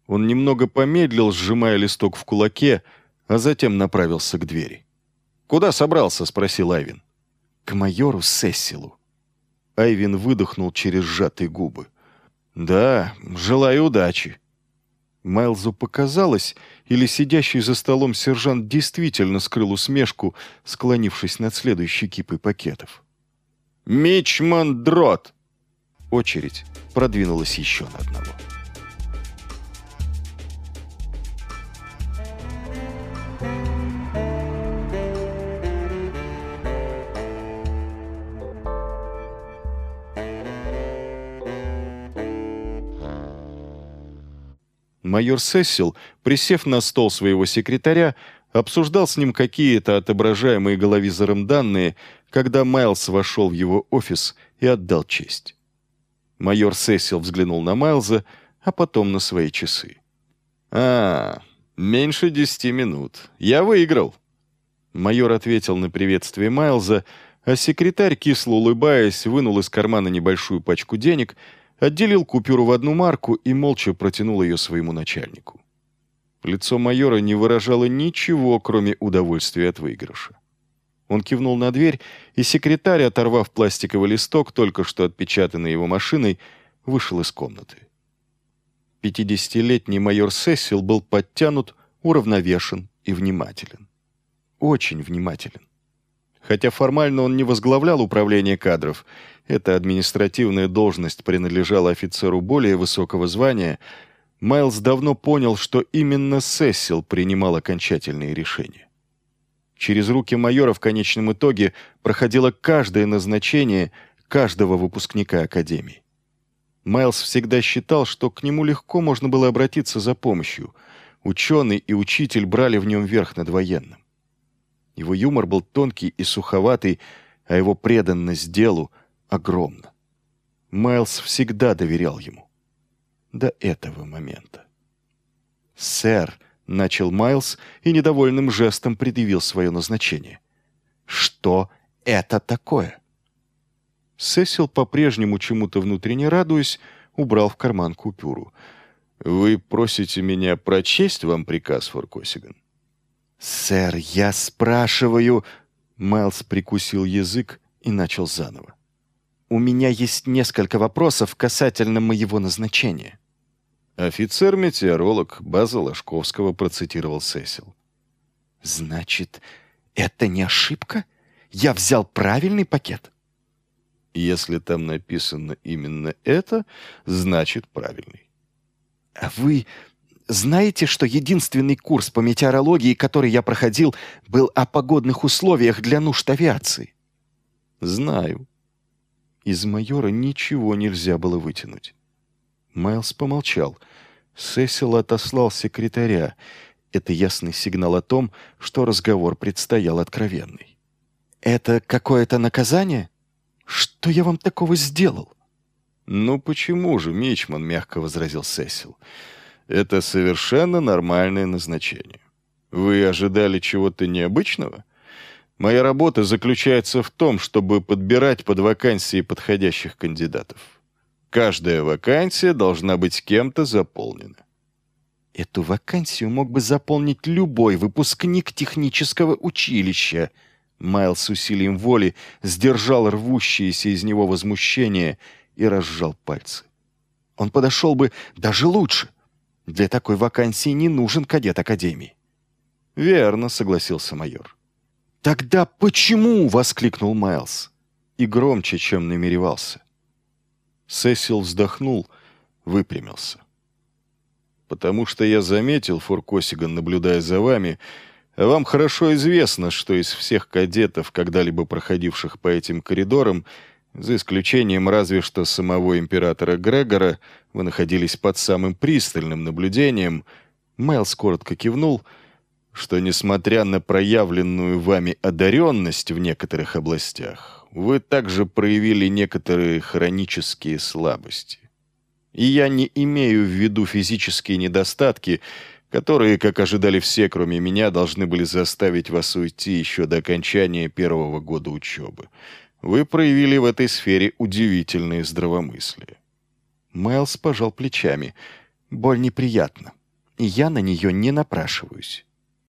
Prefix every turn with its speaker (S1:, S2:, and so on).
S1: Он немного помедлил, сжимая листок в кулаке, а затем направился к двери. «Куда собрался?» — спросил Айвин. «К майору Сесилу». Айвин выдохнул через сжатые губы. «Да, желаю удачи». Майлзу показалось, или сидящий за столом сержант действительно скрыл усмешку, склонившись над следующей кипой пакетов. «Мичман Дрот!» Очередь продвинулась еще на одного. Майор Сесил, присев на стол своего секретаря, обсуждал с ним какие-то отображаемые головизором данные, когда Майлз вошел в его офис и отдал честь. Майор Сесил взглянул на Майлза, а потом на свои часы. Меньше 10 минут. Я выиграл». Майор ответил на приветствие Майлза, а секретарь, кисло улыбаясь, вынул из кармана небольшую пачку денег, отделил купюру в 1 марку и молча протянул ее своему начальнику. Лицо майора не выражало ничего, кроме удовольствия от выигрыша. Он кивнул на дверь, и секретарь, оторвав пластиковый листок, только что отпечатанный его машиной, вышел из комнаты. 50-летний майор Сесил был подтянут, уравновешен и внимателен. Очень внимателен. Хотя формально он не возглавлял управление кадров, эта административная должность принадлежала офицеру более высокого звания, Майлз давно понял, что именно Сесил принимал окончательные решения. Через руки майора в конечном итоге проходило каждое назначение каждого выпускника Академии. Майлз всегда считал, что к нему легко можно было обратиться за помощью. Ученый и учитель брали в нем верх над военным. Его юмор был тонкий и суховатый, а его преданность делу огромна. Майлз всегда доверял ему. До этого момента. «Сэр», — начал Майлз и недовольным жестом предъявил свое назначение. «Что это такое?» Сесил, по-прежнему чему-то внутренне радуясь, убрал в карман купюру. «Вы просите меня прочесть вам приказ, Форкосиган?» «Сэр, я спрашиваю...» Майлз прикусил язык и начал заново. «У меня есть несколько вопросов касательно моего назначения». «Офицер-метеоролог базы Ложковского», процитировал Сесил. «Значит, это не ошибка? Я взял правильный пакет?» «Если там написано именно это, значит правильный». «А вы знаете, что единственный курс по метеорологии, который я проходил, был о погодных условиях для нужд авиации?» «Знаю». Из майора ничего нельзя было вытянуть. Майлз помолчал. Сесил отослал секретаря. Это ясный сигнал о том, что разговор предстоял откровенный. «Это какое-то наказание? Что я вам такого сделал?» «Ну почему же, Мичман?» — мягко возразил Сесил. «Это совершенно нормальное назначение. Вы ожидали чего-то необычного? Моя работа заключается в том, чтобы подбирать под вакансии подходящих кандидатов. Каждая вакансия должна быть кем-то заполнена». «Эту вакансию мог бы заполнить любой выпускник технического училища». Майлз с усилием воли сдержал рвущееся из него возмущение и разжал пальцы. «Он подошел бы даже лучше. Для такой вакансии не нужен кадет Академии». «Верно», — согласился майор. «Тогда почему?» — воскликнул Майлз. И громче, чем намеревался. Сесил вздохнул, выпрямился. «Потому что я заметил, Форкосиган, наблюдая за вами, а вам хорошо известно, что из всех кадетов, когда-либо проходивших по этим коридорам, за исключением разве что самого императора Грегора, вы находились под самым пристальным наблюдением», Майлз коротко кивнул, что, несмотря на проявленную вами одаренность в некоторых областях, вы также проявили некоторые хронические слабости. И я не имею в виду физические недостатки, которые, как ожидали все, кроме меня, должны были заставить вас уйти еще до окончания 1-го года учебы. Вы проявили в этой сфере удивительное здравомыслие». Майлз пожал плечами. «Боль неприятна. и я на нее не напрашиваюсь.